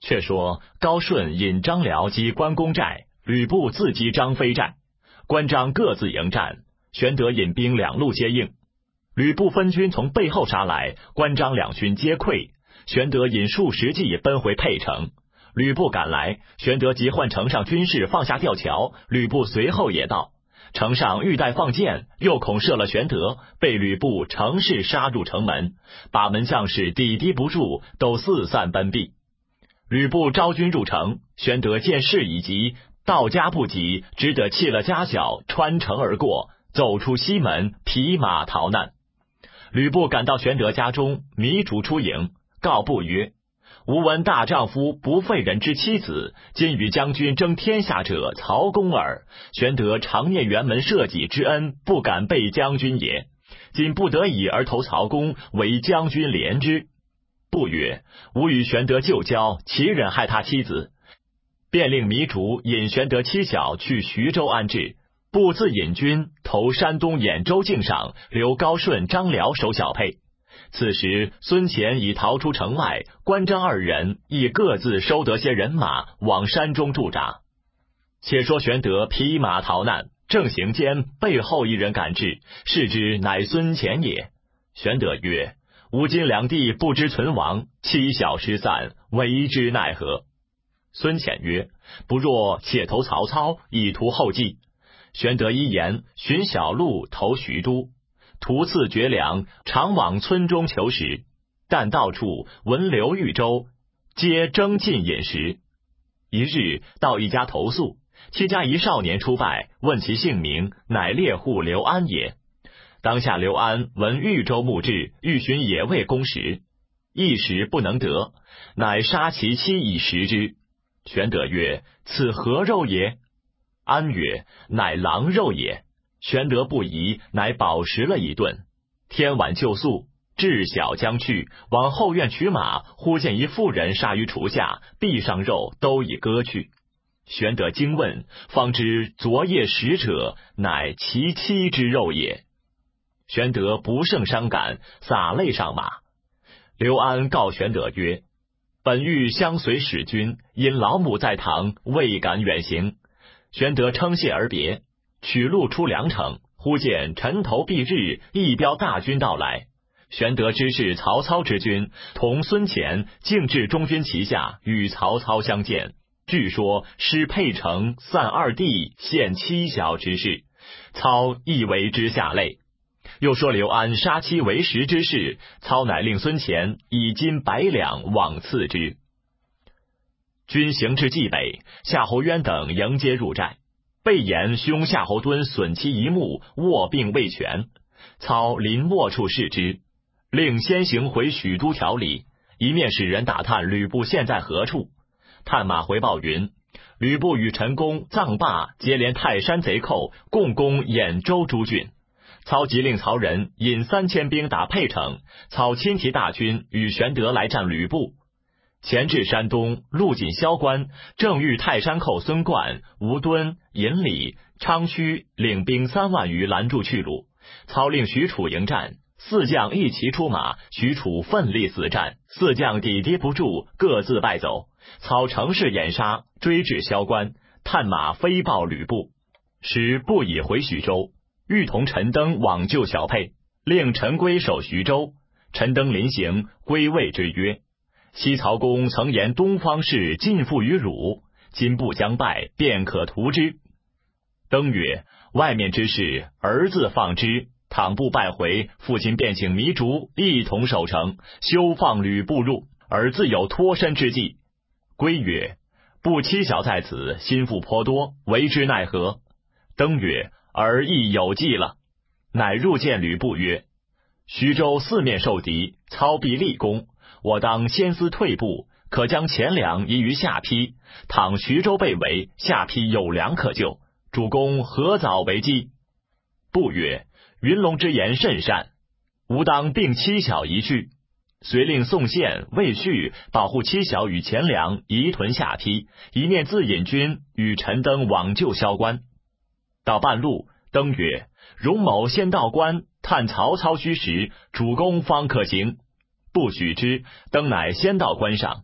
却说高顺引张辽击关公寨，吕布自击张飞寨，关张各自迎战，玄德引兵两路接应。吕布分军从背后杀来，关张两军皆溃，玄德引数十骑奔回沛城。吕布赶来，玄德急唤城上军士放下吊桥，吕布随后也到。城上欲待放箭，又恐射了玄德，被吕布乘势杀入城门，把门将士抵敌不住，都四散奔避。吕布招军入城，玄德见势已急，到家不及，只得弃了家小，穿城而过，走出西门，匹马逃难。吕布赶到玄德家中，糜竺出迎，告布曰：吾闻大丈夫不废人之妻子，今与将军争天下者曹公耳。玄德常念辕门社稷之恩，不敢背将军也。今不得已而投曹公，为将军怜之。布曰：吾与玄德旧交，岂忍害他妻子？便令糜竺引玄德妻小去徐州安置，布自引军投山东兖州境上，留高顺、张辽守小沛。此时孙乾已逃出城外，关张二人亦各自收得些人马，往山中驻扎。且说玄德匹马逃难，正行间，背后一人赶至，视之乃孙乾也。玄德曰：吾今两地不知存亡，妻小失散，为之奈何？孙乾曰：不若且投曹操，以图后继。玄德一言，寻小路投徐都，途次绝粮，常往村中求食，但到处闻刘豫州，皆争进饮食。一日到一家投宿，其家一少年出拜，问其姓名，乃猎户刘安也。当下刘安闻豫州募至，欲寻野味供食，一时不能得，乃杀其妻以食之。玄德曰：此何肉也？安曰：乃狼肉也。玄德不疑，乃饱食了一顿。天晚就宿，至晓将去，往后院取马，忽见一妇人杀于厨下，臂上肉都已割去。玄德惊问，方知昨夜食者，乃其妻之肉也。玄德不胜伤感，洒泪上马。刘安告玄德曰：本欲相随使君，因老母在堂，未敢远行。玄德称谢而别，取路出梁城，忽见晨头蔽日，一彪大军到来。玄德知是曹操之军，同孙乾径至中军旗下，与曹操相见。据说失沛城，散二弟，献妻小之事，操亦为之下泪。又说刘安杀妻为食之事，操乃令孙乾以金100两往赐之。军行至冀北，夏侯渊等迎接入寨，备言兄夏侯惇损其一目，卧病未全。操临卧处视之，令先行回许都调理，一面使人打探吕布现在何处。探马回报云：吕布与陈宫、臧霸接连泰山贼寇，共攻兖州诸郡。操即令曹仁引3000兵打沛城，操亲提大军与玄德来战吕布。前至山东，路锦萧关，正遇泰山寇孙贯、吴敦、尹礼、昌胥领兵3万余拦住去路。操令许褚迎战，4将一齐出马，许褚奋力死战，4将抵敌不住，各自败走。操乘势掩杀，追至萧关，探马飞报吕布，使不以回徐州，欲同陈登往救小沛，令陈规守徐州。陈登临行，归谓之曰：昔曹公曾言东方氏尽附于汝，今不将败，便可图之。登曰：外面之事，儿子放之，倘不败回，父亲便请糜竺一同守城，休放吕布入，儿自有脱身之计。归曰：不妻小在此，心腹颇多，为之奈何？登曰：儿亦有计了。乃入见吕布曰：徐州四面受敌，操必立功，我当先思退步，可将钱粮移于下邳。倘徐州被围，下邳有粮可救，主公何早为计？布曰：云龙之言甚善，吾当并妻小一去。遂令宋宪、魏续保护妻小与钱粮移屯下邳，一面自引军与陈登往救萧关。到半路，登曰：荣某先到关，探曹操虚实，主公方可行。不许之，登乃先到关上。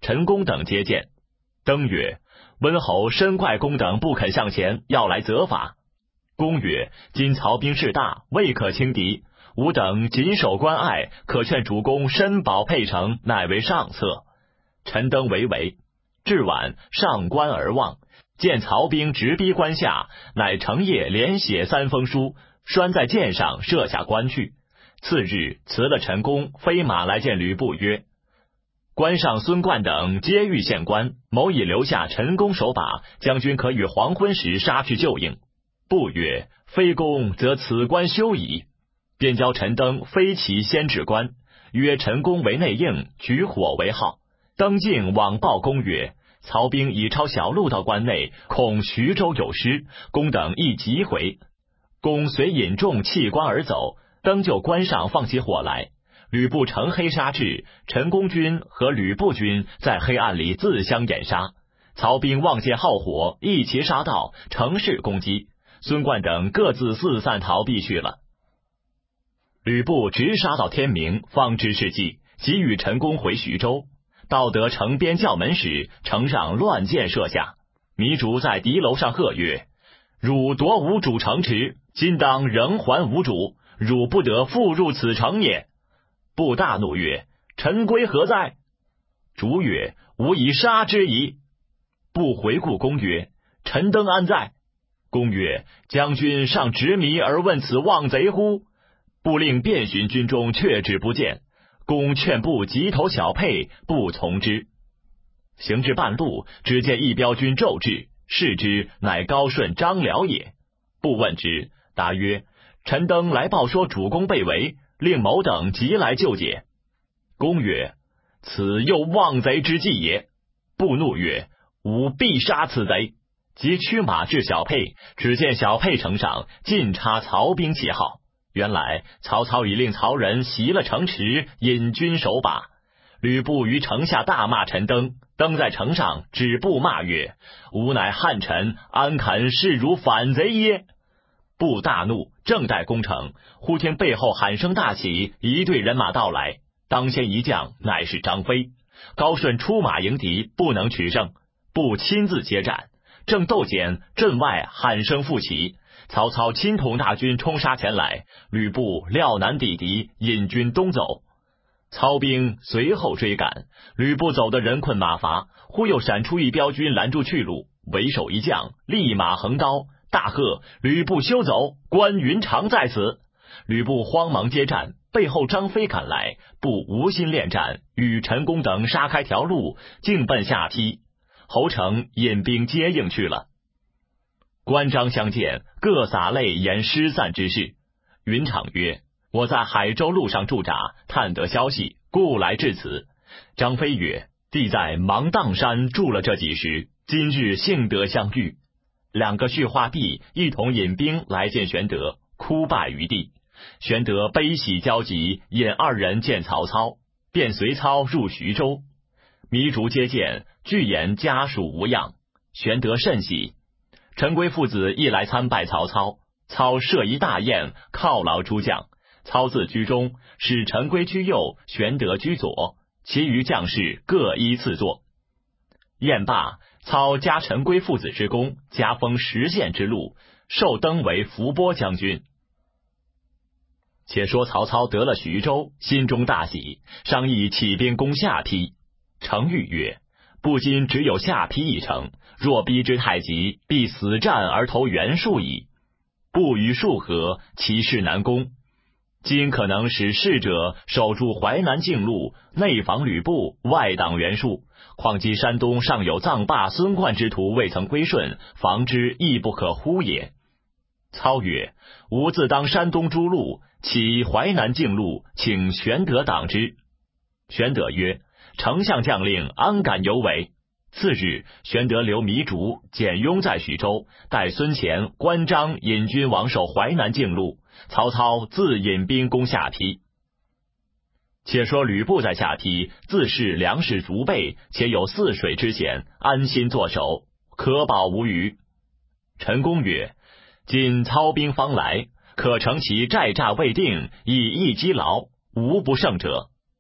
陈宫等接见。登曰：温侯、申怪公等不肯向前，要来责罚。公曰：今曹兵势大，未可轻敌，吾等谨守关隘，可劝主公申保沛城，乃为上策。陈登为。至晚，上关而望，见曹兵直逼关下，乃成夜连写3封书，拴在箭上，射下关去。次日辞了陈宫，飞马来见吕布曰：关上孙贯等皆欲献关，某已留下陈宫守把，将军可与黄昏时杀去救应。布曰：非公，则此关休矣。便教陈登飞骑先至关，约陈宫为内应，举火为号。登敬往报公曰：曹兵已抄小路到关内，恐徐州有失，公等亦急回。公遂引众弃关而走，登就关上放起火来。吕布乘黑杀至，陈宫军和吕布军在黑暗里自相掩杀。曹兵望见号火，一齐杀到，乘势攻击。孙贯等各自四散逃避去了。吕布直杀到天明，方知是计，即与陈宫回徐州。到得城边叫门时，城上乱箭射下。糜竺在敌楼上喝曰：汝夺吾主城池，今当仍还吾主，汝不得复入此城也。布大怒曰：陈规何在？竺曰：吾已杀之矣。布回顾公曰：陈登安在？公曰：将军尚执迷而问此望贼乎？布令遍寻军中，却只不见。公劝布急投小沛，不从之。行至半路，只见一彪军骤至，视之，乃高顺、张辽也。布问之，答曰：陈登来报说主公被围，令某等急来救解。公曰：此又望贼之计也。布怒曰：吾必杀此贼。即驱马至小沛，只见小沛城上尽插曹兵旗号。原来曹操已令曹仁袭了城池，引军守把。吕布于城下大骂陈登，登在城上止步骂曰：吾乃汉臣，安肯视汝反贼耶？布大怒，正待攻城，忽听背后喊声大起，一队人马到来。当先一将乃是张飞。高顺出马迎敌，不能取胜，布亲自接战。正斗间，阵外喊声复起，曹操亲统大军冲杀前来，吕布料难抵敌，引军东走。曹兵随后追赶，吕布走得人困马乏，忽又闪出一彪军拦住去路，为首一将立马横刀，大喝：吕布休走，关云长在此！吕布慌忙接战，背后张飞赶来，布无心恋战，与陈宫等杀开条路，径奔下邳。侯成引兵接应去了。关张相见，各洒泪言失散之事。云长曰：我在海州路上驻扎，探得消息，故来至此。张飞曰：弟在芒砀山住了这几时，今日幸得相遇。两个叙话毕，一同引兵来见玄德，哭拜于地。玄德悲喜交集，引二人见曹操，便随操入徐州。糜竺接见，具言家属无恙，玄德甚喜。陈规父子亦来参拜曹操，操设一大宴，犒劳诸将。操自居中，使陈规居右，玄德居左，其余将士各依次坐。宴罢，操加陈规父子之功，加封10县之禄，授登为伏波将军。且说曹操得了徐州，心中大喜，商议起兵攻下邳。程昱曰：不今只有下邳一城，若逼之太急，必死战而投袁术矣。不与数合，其势难攻。今可能使士者守住淮南境路，内防吕布，外挡袁术。况及山东尚有臧霸、孙贯之徒未曾归顺，防之亦不可忽也。操曰：吾自当山东诸路，其淮南境路，请玄德挡之。玄德曰：丞相将令，安敢有违？次日，玄德留糜竺、简雍在徐州，待孙乾、关张引军王守淮南境路，曹操自引兵攻下邳。且说吕布在下邳，自恃粮食足备，且有泗水之险，安心坐守，可保无虞。陈宫曰：今操兵方来，可乘其寨栅未定，以逸击劳，无不胜者。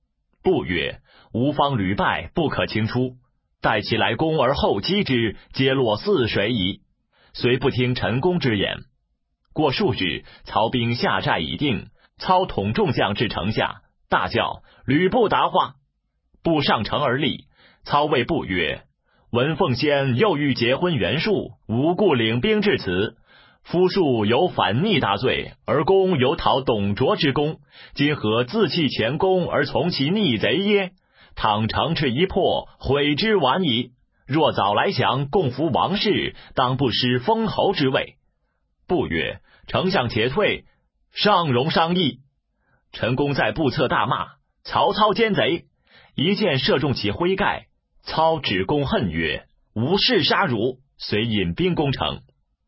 不曰：吾方屡败，不可轻出，待其来攻而后击之，皆落泗水矣。遂不听陈宫之言。过数日，曹兵下寨已定，操统众将至城下，大叫：吕布答话！布上城而立。操谓布曰：闻奉先又欲结婚袁术，无故领兵至此。夫术有反逆大罪，而公有讨董卓之功，今何自弃前功而从其逆贼耶？倘城池一破，悔之晚矣。若早来降，共扶王室，当不失封侯之位。布曰：丞相且退，尚容商议。陈宫在部侧大骂曹操奸贼，一箭射中其盔盖。操指公恨曰：吾誓杀汝，遂引兵攻城。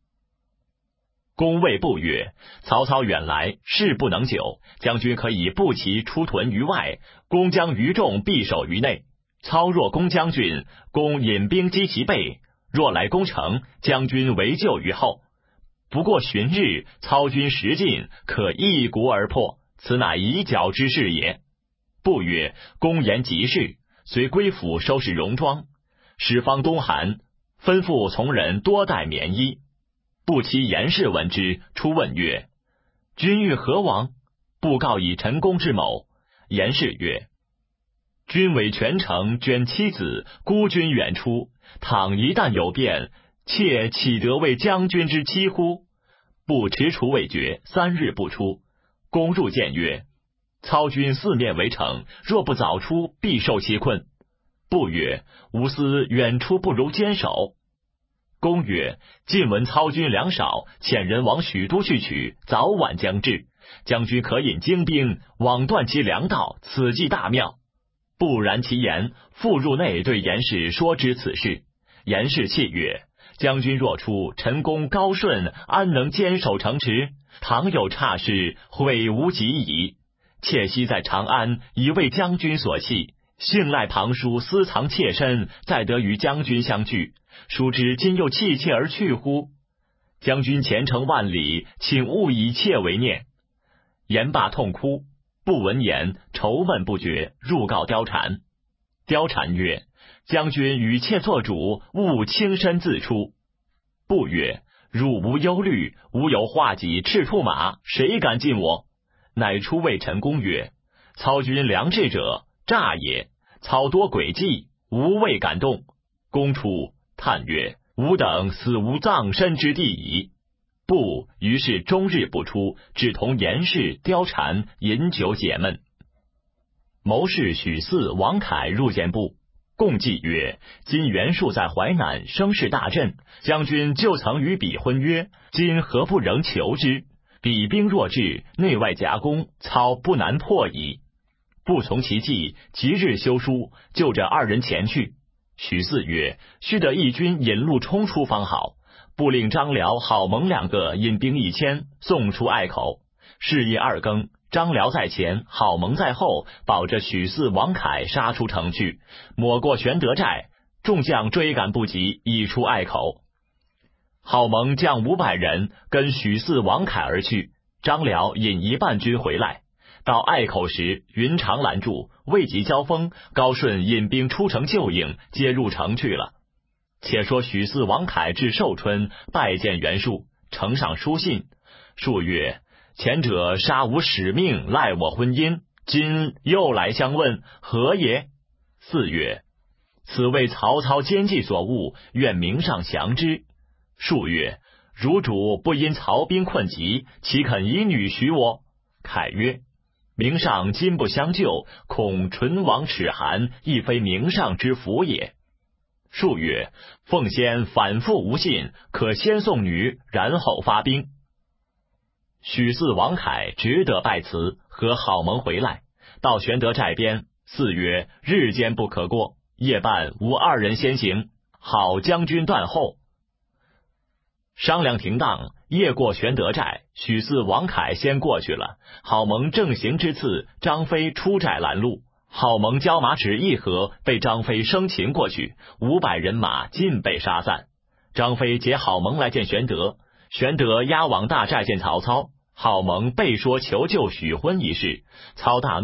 公谓布曰：曹操远来，事不能久，将军可以布其出屯于外，公将余众必守于内。操若攻将军，公引兵击其背；若来攻城，将军围救于后。不过旬日，操军食尽，可一鼓而破，此乃以剿之事也。布曰：公言极是。遂归府收拾戎装，使方冬寒，吩咐从人多带棉衣。布其严氏闻之，出问曰：君欲何往？布告以陈宫之谋。严氏曰：君为全城捐妻子，孤军远出，倘一旦有变，妾岂得为将军之妻乎？布踟蹰未决，3日不出。公入见曰：操军四面围城，若不早出，必受其困。布曰：吾思远出不如坚守。公曰：近闻操军粮少，遣人往许都去取，早晚将至。将军可引精兵，网断其粮道，此计大妙。不然其言，复入内对严氏说之此事。严氏泣曰：将军若出，陈宫高顺安能坚守城池？倘有差事，悔无及矣。妾昔在长安，已为将军所弃，幸赖庞叔私藏妾身，再得与将军相聚，殊知今又弃妾而去乎？将军前程万里，请勿以妾为念。言罢痛哭。不闻言，愁闷不绝，入告貂蝉。貂蝉曰：将军与妾做主，勿轻身自出。不曰：汝无忧虑，吾有画戟赤兔马，谁敢近我？乃出谓陈宫曰：操军良智者，诈也。操多诡计，无未敢动。公出，叹曰：吾等死无葬身之地矣。布于是终日不出，只同严氏、貂蝉饮酒解闷。谋士许嗣、王凯入见布，共计曰：今袁术在淮南，声势大振，将军就曾与彼婚约，今何不仍求之？彼兵若至，内外夹攻，操不难破矣。不从其计，即日修书，就这2人前去。许嗣曰：须得义军引路冲出方好。布令张辽、郝萌2个引兵1000，送出隘口。是夜2更，张辽在前，郝萌在后，保着许嗣、王凯杀出城去，抹过玄德寨，众将追赶不及，已出隘口。郝萌将500人跟许嗣、王凯而去，张辽引1半军回来。到隘口时，云长拦住，未及交锋，高顺引兵出城救应，皆入城去了。且说许嗣、王凯至寿春，拜见袁术，呈上书信。术曰：前者杀吾使命，赖我婚姻，今又来相问，何也？嗣曰：此为曹操奸计所误，愿明上降之。术曰：汝主不因曹兵困急，岂肯以女许我？凯曰：明上今不相救，恐唇亡齿寒，亦非明上之福也。术曰：奉先反复无信，可先送女，然后发兵。许嗣、王凯只得拜辞，和郝萌回来，到玄德寨边。嗣曰：日间不可过，夜半吾2人先行，郝将军断后。商量停当，夜过玄德寨，许嗣、王凯先过去了。郝萌正行之次，张飞出寨拦路。郝萌交马只一合，被张飞生擒过去，500人马尽被杀散。张飞劫郝萌来见玄德，玄德押往大寨见曹操。郝萌背说求救许婚一事，操大怒，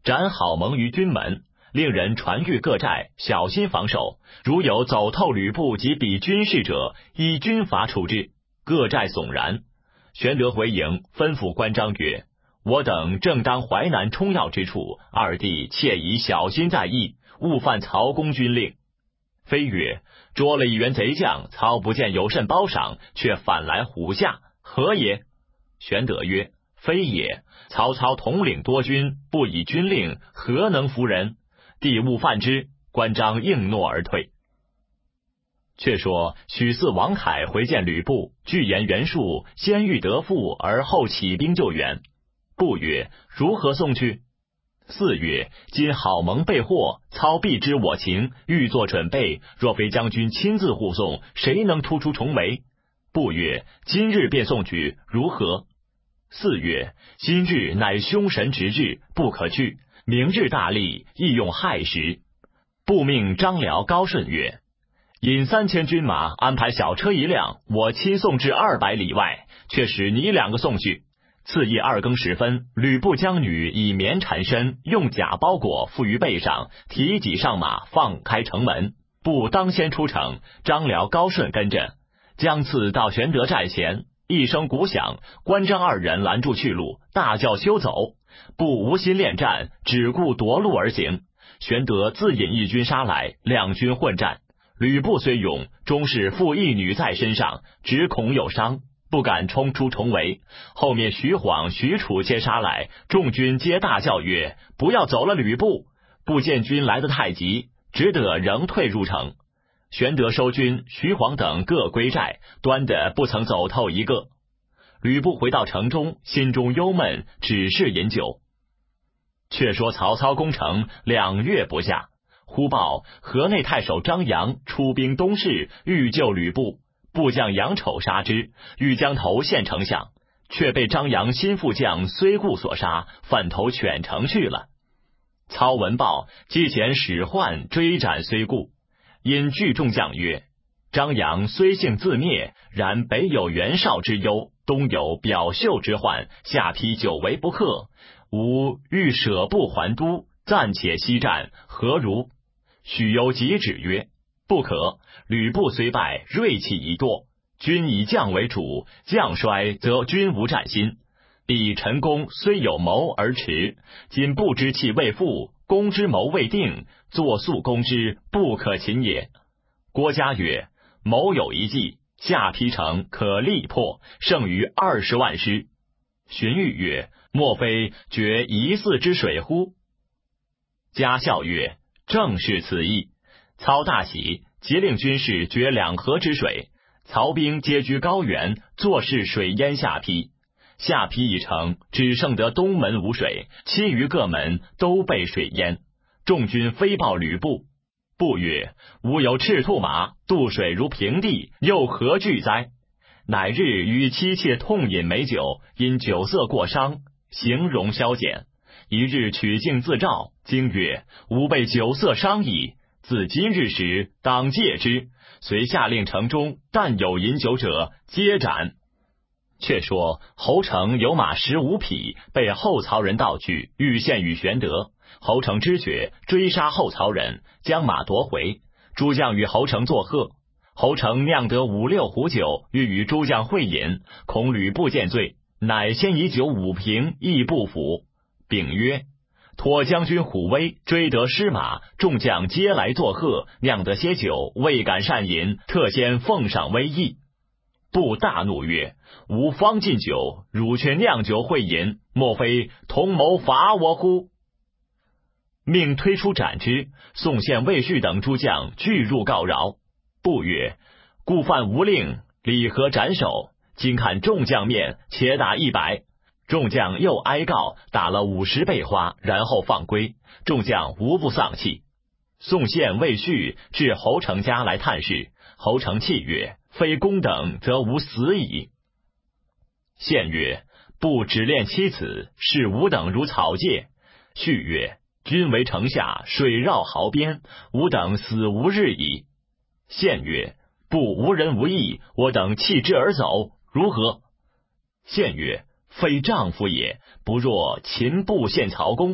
斩郝蒙于军门，令人传谕各寨，小心防守。如有走透吕布及彼军士者，以军法处置。各寨悚然。玄德回营，吩咐关张曰：我等正当淮南冲要之处，二弟切宜小心在意，勿犯曹公军令。飞曰：捉了一员贼将，曹不见有甚褒赏，却反来虎下，何也？玄德曰：非也。曹操统领多军，不以军令，何能服人？弟勿犯之。关张应诺而退。却说许嗣、王凯回见吕布，具言袁术先欲得父，而后起兵救援。布曰：如何送去？嗣曰：今郝蒙被获，操必知我情，欲作准备，若非将军亲自护送，谁能突出重围？布曰：今日便送去，如何？嗣曰：今日乃凶神直日，不可去，明日大利，亦用亥时。布命张辽、高顺曰：引3000军马，安排小车1辆，我亲送至200里外，却使你2个送去。次夜2更时分，吕布将女以棉缠身，用甲包裹，附于背上，提戟上马，放开城门。布当先出城，张辽、高顺跟着。将次到玄德寨前，一声鼓响，关张2人拦住去路，大叫休走。布无心恋战，只顾夺路而行。玄德自引一军杀来，两军混战。吕布虽勇，终是负一女在身上，只恐有伤，不敢冲出重围。后面徐晃、许褚皆杀来，众军皆大叫曰：不要走了吕布！布见军来得太急，只得仍退入城。玄德收军，徐晃等各归寨，端的不曾走透一个。吕布回到城中，心中忧闷，只是饮酒。却说曹操攻城2月不下，忽报河内太守张扬出兵东市，欲救吕布。部将杨丑杀之，欲将头献丞相，却被张扬心腹将虽固所杀，反投犬城去了。操闻报，击遣使唤追斩虽固。因聚众将曰：张扬虽性自灭，然北有袁绍之忧，东有表袖之患，下邳久违不克，吾欲舍部还都，暂且息战，何如？许攸急止曰：不可。吕布虽败，锐气已堕，军以将为主，将衰则军无战心。彼陈宫虽有谋而迟，今不知气未复，攻之谋未定，作速攻之，不可擒也。郭嘉曰：谋有一计，下邳城可力破，胜于20万师。荀彧曰：莫非决疑似之水乎？嘉笑曰：正是此意。操大喜，即令军士决2河之水。曹兵皆居高原，坐视水淹下邳。下邳已成，只剩得东门无水，其余各门都被水淹。众军飞报吕布。布曰：吾有赤兔马，渡水如平地，又何惧哉？乃日与妻妾痛饮美酒，因酒色过伤，形容消减。一日取镜自照，惊曰：吾被酒色伤矣，自今日始，当戒之。遂下令城中但有饮酒者，皆斩。却说侯成有马15匹，被后曹人盗去，欲献与玄德。侯成知觉，追杀后曹人，将马夺回。诸将与侯成作贺。侯成酿得5、6壶酒，欲与诸将会饮，恐吕布见罪，乃先以酒5瓶，亦不服。丙曰：托将军虎威，追得失马，众将皆来作贺，酿得些酒，未敢擅饮，特先奉上威义。布大怒曰：吾方进酒，汝却酿酒会饮，莫非同谋伐我乎？命推出斩之。宋宪、魏续等诸将俱入告饶。布曰：故犯无令，理何斩首？今看众将面，且打100。众将又哀告，打了50倍花，然后放归。众将无不丧气。宋宪、魏续至侯成家来探视，侯成泣曰：非公等，则吾死矣。宪曰：不只恋妻子，视吾等如草芥。续曰：君为城下，水绕壕边，吾等死无日矣。宪曰：不无人无义，我等弃之而走，如何？宪曰：非丈夫也，不若秦布献曹公。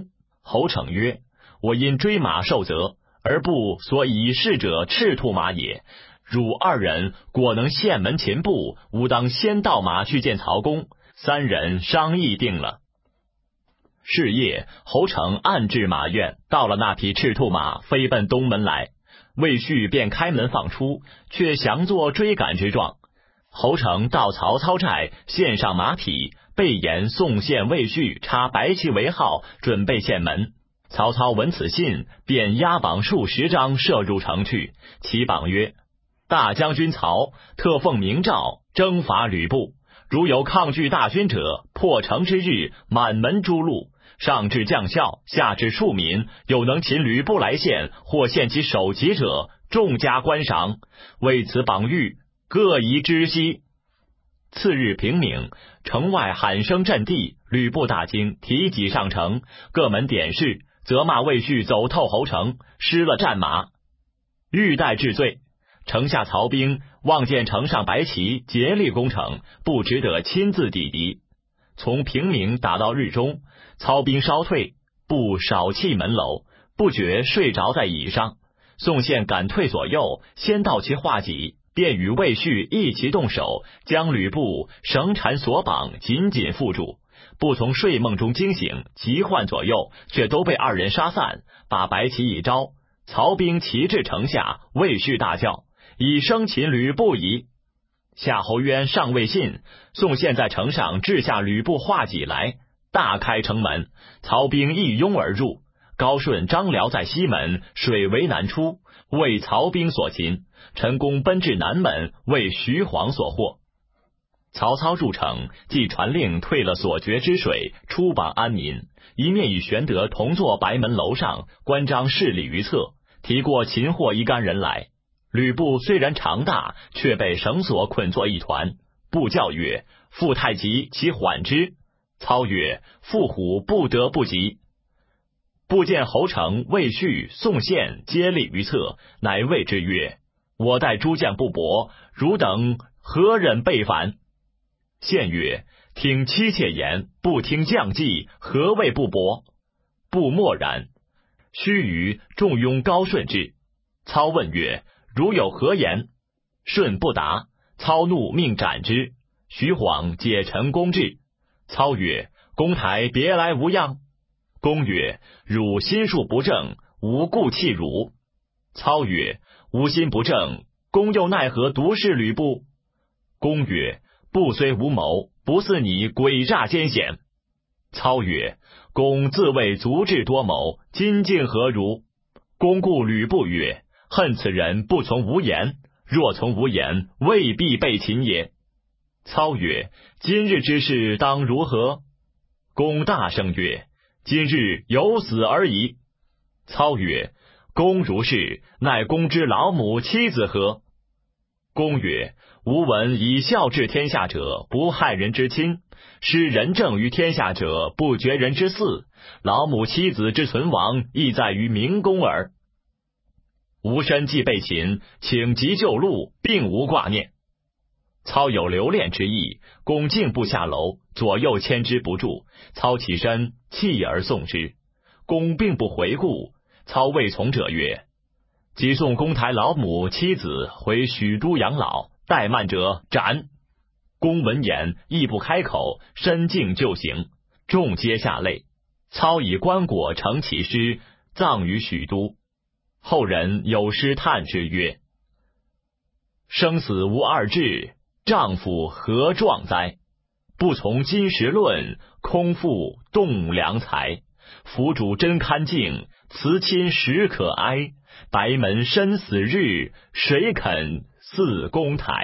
侯成曰：我因追马受责，而部所以事者赤兔马也。汝二人果能献门擒部，吾当先盗马去见曹公。三人商议定了。是夜，侯成暗至马院，到了那匹赤兔马，飞奔东门来。魏续便开门放出，却详作追赶之状。侯成到曹操寨，献上马匹，备言送献魏续，插白旗为号，准备献门。曹操闻此信，便押榜数十张，射入城去。其榜曰：大将军曹特奉明诏，征伐吕布，如有抗拒大军者，破城之日，满门诛戮。上至将校，下至庶民，有能擒吕布来献，或献其首级者，重加观赏。为此榜谕，各宜知悉。次日平明，城外喊声震地，吕布大惊，提戟上城，各门点视，责骂魏续走透侯城，失了战马。欲待治罪。城下曹兵望见城上白旗，竭力攻城，不值得亲自抵敌。从平明打到日中，曹兵稍退，不少弃门楼，不觉睡着在椅上。宋宪赶退左右，先到其画戟，便与魏续一齐动手，将吕布绳缠索绑，紧紧缚住。不从睡梦中惊醒，急唤左右，却都被二人杀散。把白旗一招，曹兵齐至城下，魏续大叫：已生擒吕布矣！夏侯渊尚未信，宋宪在城上掷下吕布画戟来，大开城门，曹兵一拥而入。高顺、张辽在西门，水围难出，为曹兵所擒。陈宫奔至南门，为徐晃所获。曹操入城，即传令退了所决之水，出榜安民。一面与玄德同坐白门楼上，关张势力于侧，提过擒获一干人来。吕布虽然长大，却被绳索捆作一团。布教曰：复太急，其缓之。操曰：缚虎不得不急。布见侯成、魏续、宋宪皆立于侧，乃谓之曰：我待诸将不薄，汝等何忍背反？宪曰：听妻妾言，不听将计，何谓不薄？布默然。须臾，众拥高顺至。操问曰：如有何言？顺不答。操怒，命斩之。徐晃解陈宫至。操曰：公台别来无恙？公曰：汝心术不正，无故弃汝。操曰：吾心不正，公又奈何独视吕布？公曰：布虽无谋，不似你诡诈奸险。操曰：公自谓足智多谋，今竟何如？公顾吕布曰：恨此人不从无言，若从无言，未必被擒也。操曰：今日之事当如何？公大声曰：今日有死而已。操曰：公如是，乃公之老母妻子何？公曰：吾闻以孝治天下者，不害人之亲；施仁政于天下者，不绝人之嗣。老母妻子之存亡，亦在于明公耳。吾身既被擒，请急救路，并无挂念。操有留恋之意，公竟不下楼，左右牵之不住。操起身，弃而送之。公并不回顾。操谓从者曰：即送公台老母妻子回许都养老，怠慢者斩。公闻言，亦不开口，身径就行。众皆下泪。操以棺椁承其尸，葬于许都。后人有诗叹之曰：生死无二致，丈夫何壮哉？不从金石论，空负栋梁材。府主真堪敬，辞亲实可哀。白门生死日，谁肯似公台？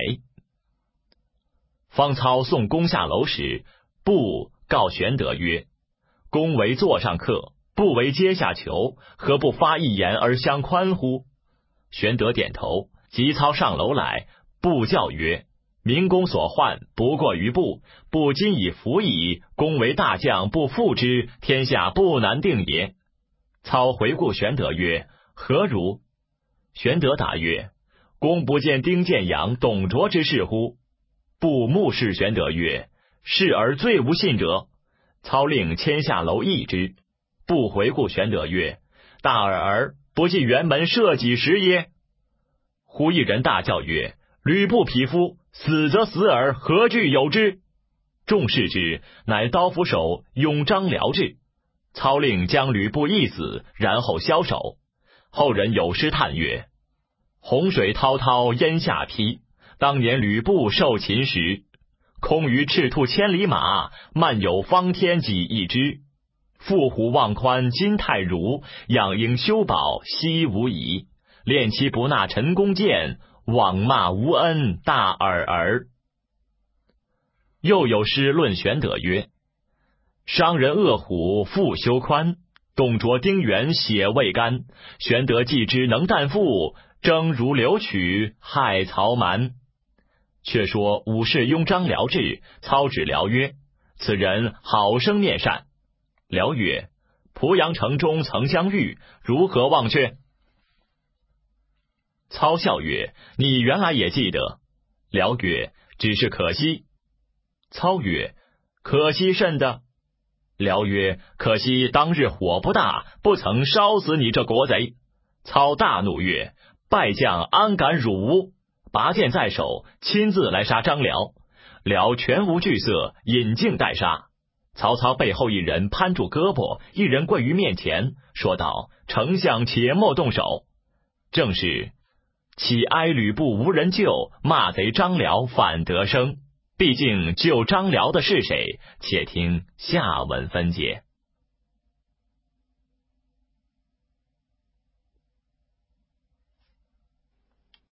方操送公下楼时，布告玄德曰：公为座上客，不为阶下囚，何不发一言而相宽乎？玄德点头。即操上楼来，布教曰：明公所患，不过于布，布今已服矣。公为大将，不复之，天下不难定也。操回顾玄德曰：何如？玄德答曰：公不见丁建阳、董卓之事乎？布目视玄德曰：是而最无信者。操令迁下楼议之。 不回顾玄德曰：大耳不系辕门射己时耶？忽一人大叫曰：吕布匹夫，死则死耳，何惧有之？众视之，乃刀斧手永张辽至，操令将吕布缢死，然后枭首。后人有诗叹曰：洪水滔滔烟下劈，当年吕布受秦时，空余赤兔千里马，漫有方天戟一支。缚虎望宽金太儒，养鹰修宝惜无疑。恋其不纳陈宫剑，枉骂无恩大耳儿。又有诗论玄德曰：商人恶虎复修宽，董卓丁原血未干。玄德既知能担负，争如流曲害曹瞒。却说武士拥张辽至，操指辽曰：此人好生面善。辽曰：濮阳城中曾相遇，如何忘却？操笑曰：你原来也记得。辽曰：只是可惜。操曰：可惜甚的？辽曰：可惜当日火不大，不曾烧死你这国贼。操大怒曰：败将安敢辱吾！拔剑在手，亲自来杀张辽。辽全无惧色，引颈待杀。曹操背后一人攀住胳膊，一人跪于面前，说道：丞相且莫动手。正是岂哀吕布无人救，骂贼张辽反得生。毕竟救张辽的是谁？且听下文分解。